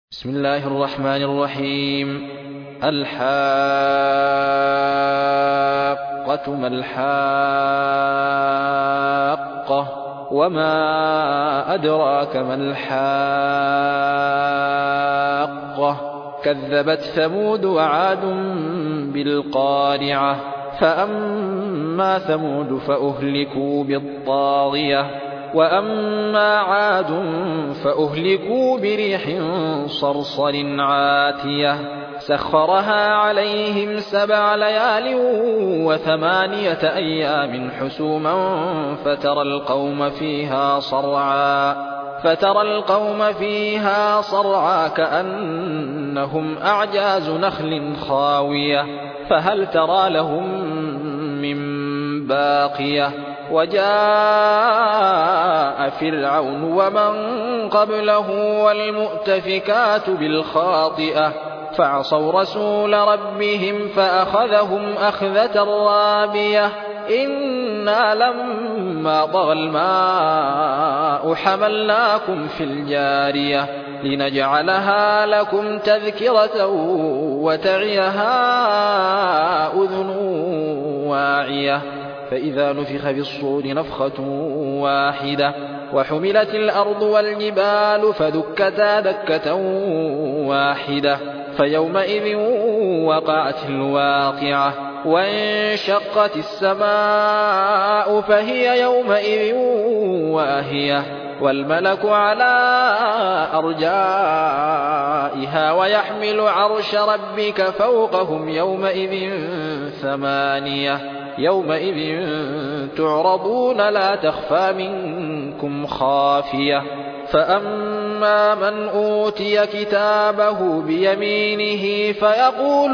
بسم الله الرحمن الرحيم. الحاقة ما الحاقة وما أدراك ما الحاقة كذبت ثمود وعاد بالقارعة فأما ثمود فأهلكوا بالطاغية وأما عاد فأهلكوا بريح صرصر عاتية سخرها عليهم 7 ليال و8 أيام حسوما فترى القوم فيها صرعى كأنهم أعجاز نخل خاوية فهل ترى لهم من باقية وجاء فرعون ومن قبله والمؤتفكات بالخاطئة فعصوا رسول ربهم فأخذهم أخذة رابية إنا لما طغى الماء حملناكم في الجارية لنجعلها لكم تذكرة وتعيها أذن واعية فإذا نفخ في الصور نفخة واحدة وحملت الأرض والجبال فدكتا دكة واحدة فيومئذ وقعت الواقعة وانشقت السماء فهي يومئذ واهية والملك على أرجائها ويحمل عرش ربك فوقهم يومئذ 8 يومئذ تعرضون لا تخفى منكم خافية فأما من أوتي كتابه بيمينه فيقول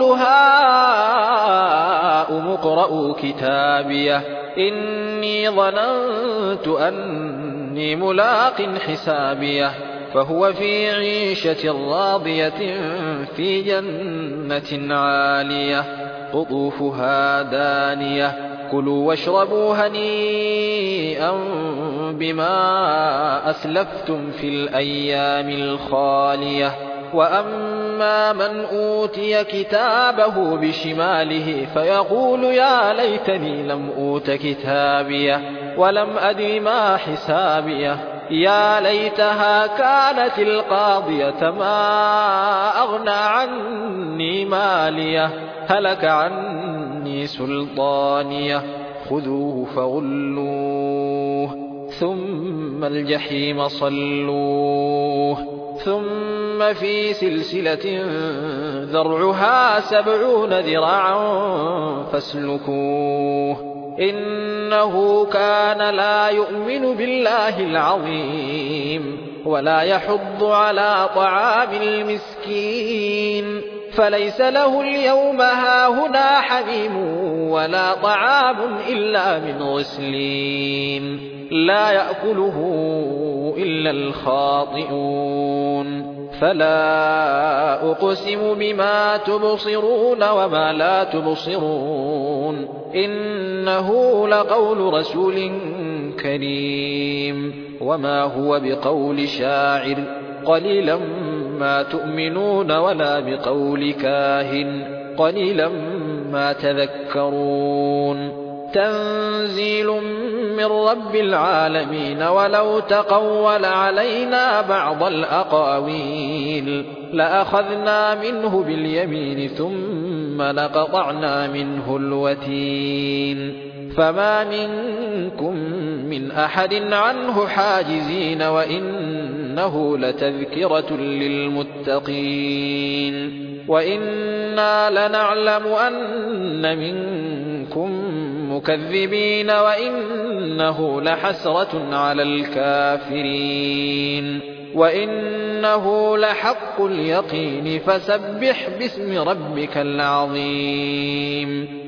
هاؤم اقرءوا كتابيه إني ظننت أني ملاق حسابيه فهو في عيشة راضية في جنة عالية قطوفها دانية كلوا واشربوا هنيئا بما أسلفتم في الأيام الخالية وأما من أوتي كتابه بشماله فيقول يا ليتني لم أوت كتابيه ولم أدر ما حسابيه يا ليتها كانت القاضية ما أغنى عني ماليه هلك عني سلطانيه خذوه فغلوه ثم الجحيم صلوه ثم في سلسلة ذرعها 70 ذراعا فاسلكوه إنه كان لا يؤمن بالله العظيم ولا يحض على طعام المسكين فليس له اليوم هاهنا حميم ولا طعام إلا من غسلين لا يأكله إلا الخاطئون فلا أقسم بما تبصرون وما لا تبصرون إنه لقول رسول كريم وما هو بقول شاعر قليلا ما تؤمنون ولا بقول كاهن قليلا ما تذكرون تنزيل من رب العالمين ولو تقول علينا بعض الأقاويل لأخذنا منه باليمين ثم لقطعنا منه الوتين فما منكم من أحد عنه حاجزين وإنه لتذكرة للمتقين وإنا لنعلم أن منكم مكذبين وإنه لحسرة على الكافرين وإنه لحق اليقين فسبح باسم ربك العظيم